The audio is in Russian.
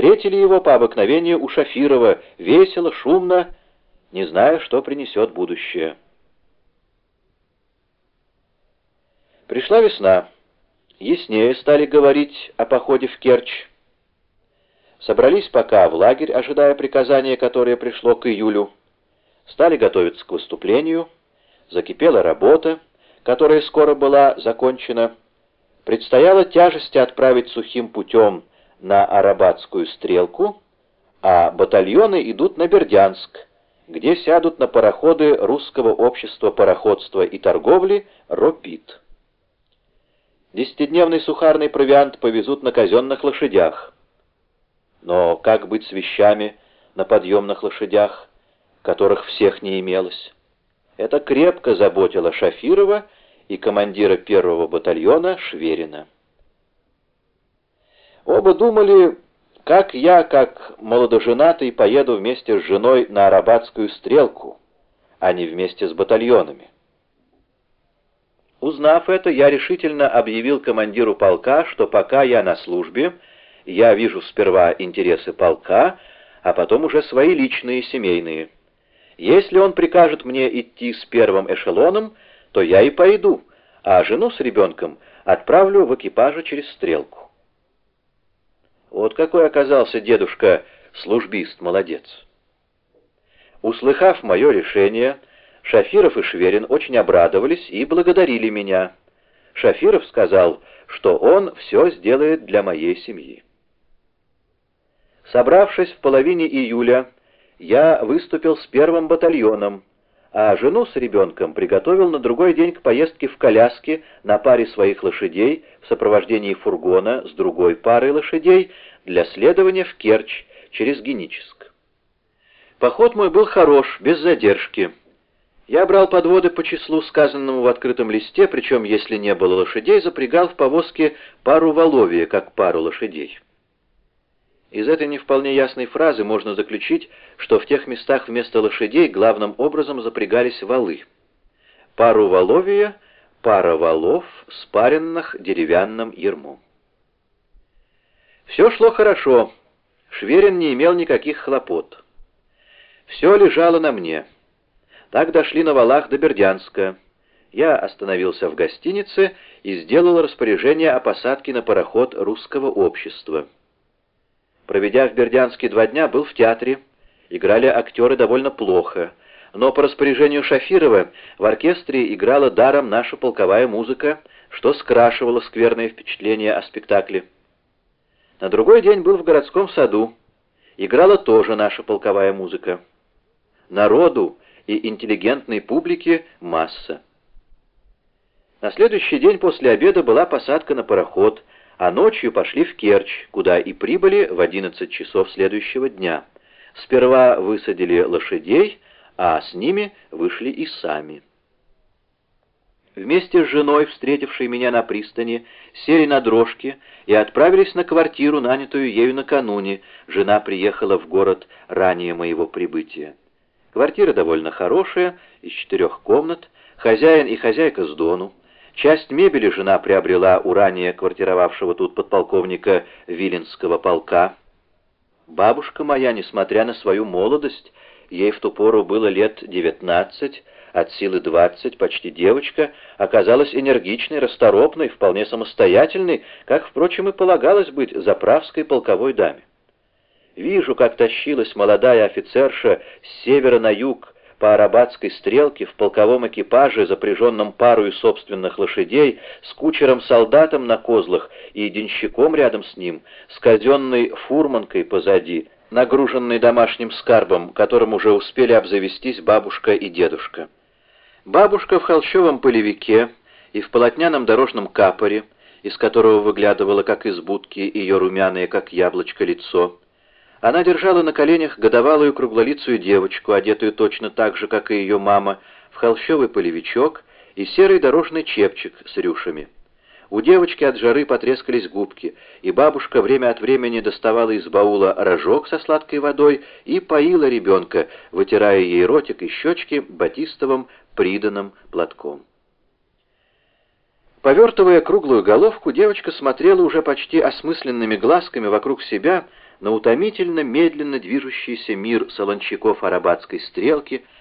встретили его по обыкновению у Шафирова, весело, шумно, не зная, что принесет будущее. Пришла весна. Яснее стали говорить о походе в Керчь. Собрались пока в лагерь, ожидая приказания, которое пришло к июлю. Стали готовиться к выступлению. Закипела работа, которая скоро была закончена. Предстояло тяжести отправить сухим путем на Арабатскую стрелку, а батальоны идут на Бердянск, где сядут на пароходы Русского общества пароходства и торговли «Ропит». 10-дневный сухарный провиант повезут на казенных лошадях. Но как быть с вещами на подъемных лошадях, которых всех не имелось? Это крепко заботило Шафирова и командира 1-го батальона Шверина. Оба думали, как я, как молодоженатый, поеду вместе с женой на Арабатскую стрелку, а не вместе с батальонами. Узнав это, я решительно объявил командиру полка, что пока я на службе, я вижу сперва интересы полка, а потом уже свои личные, семейные. Если он прикажет мне идти с первым эшелоном, то я и пойду, а жену с ребенком отправлю в экипаже через стрелку. Вот какой оказался дедушка-службист-молодец. Услыхав мое решение, Шафиров и Шверин очень обрадовались и благодарили меня. Шафиров сказал, что он все сделает для моей семьи. Собравшись в половине июля, я выступил с 1-м батальоном, а жену с ребенком приготовил на другой день к поездке в коляске на паре своих лошадей в сопровождении фургона с другой парой лошадей для следования в Керчь через Геническ. Поход мой был хорош, без задержки. Я брал подводы по числу, сказанному в открытом листе, причем, если не было лошадей, запрягал в повозке пару воловья, как пару лошадей. Из этой не вполне ясной фразы можно заключить, что в тех местах вместо лошадей главным образом запрягались валы. Пару воловья, пара валов, спаренных деревянным ярмом. Все шло хорошо, Шверин не имел никаких хлопот. Все лежало на мне. Так дошли на валах до Бердянска. Я остановился в гостинице и сделал распоряжение о посадке на пароход Русского общества. Проведя в Бердянске 2 дня, был в театре. Играли актеры довольно плохо, но по распоряжению Шафирова в оркестре играла даром наша полковая музыка, что скрашивало скверное впечатление о спектакле. На другой день был в городском саду. Играла тоже наша полковая музыка. Народу и интеллигентной публики масса. На следующий день после обеда была посадка на пароход, а ночью пошли в Керчь, куда и прибыли в 11 часов следующего дня. Сперва высадили лошадей, а с ними вышли и сами. Вместе с женой, встретившей меня на пристани, сели на дрожки и отправились на квартиру, нанятую ею накануне. Жена приехала в город ранее моего прибытия. Квартира довольно хорошая, из 4 комнат, хозяин и хозяйка с дону. Часть мебели жена приобрела у ранее квартировавшего тут подполковника Виленского полка. Бабушка моя, несмотря на свою молодость, ей в ту пору было лет 19, от силы 20, почти девочка, оказалась энергичной, расторопной, вполне самостоятельной, как, впрочем, и полагалось быть заправской полковой даме. Вижу, как тащилась молодая офицерша с севера на юг по Арабатской стрелке в полковом экипаже, запряженном парою собственных лошадей, с кучером-солдатом на козлах и денщиком рядом с ним, с казенной фурманкой позади, нагруженной домашним скарбом, которым уже успели обзавестись бабушка и дедушка. Бабушка в холщовом полевике и в полотняном дорожном капоре, из которого выглядывало, как из будки, ее румяное, как яблочко, лицо. Она держала на коленях годовалую круглолицую девочку, одетую точно так же, как и ее мама, в холщовый полевичок и серый дорожный чепчик с рюшами. У девочки от жары потрескались губки, и бабушка время от времени доставала из баула рожок со сладкой водой и поила ребенка, вытирая ей ротик и щечки батистовым приданым платком. Повертывая круглую головку, девочка смотрела уже почти осмысленными глазками вокруг себя на утомительно медленно движущийся мир солончаков арабатской стрелки,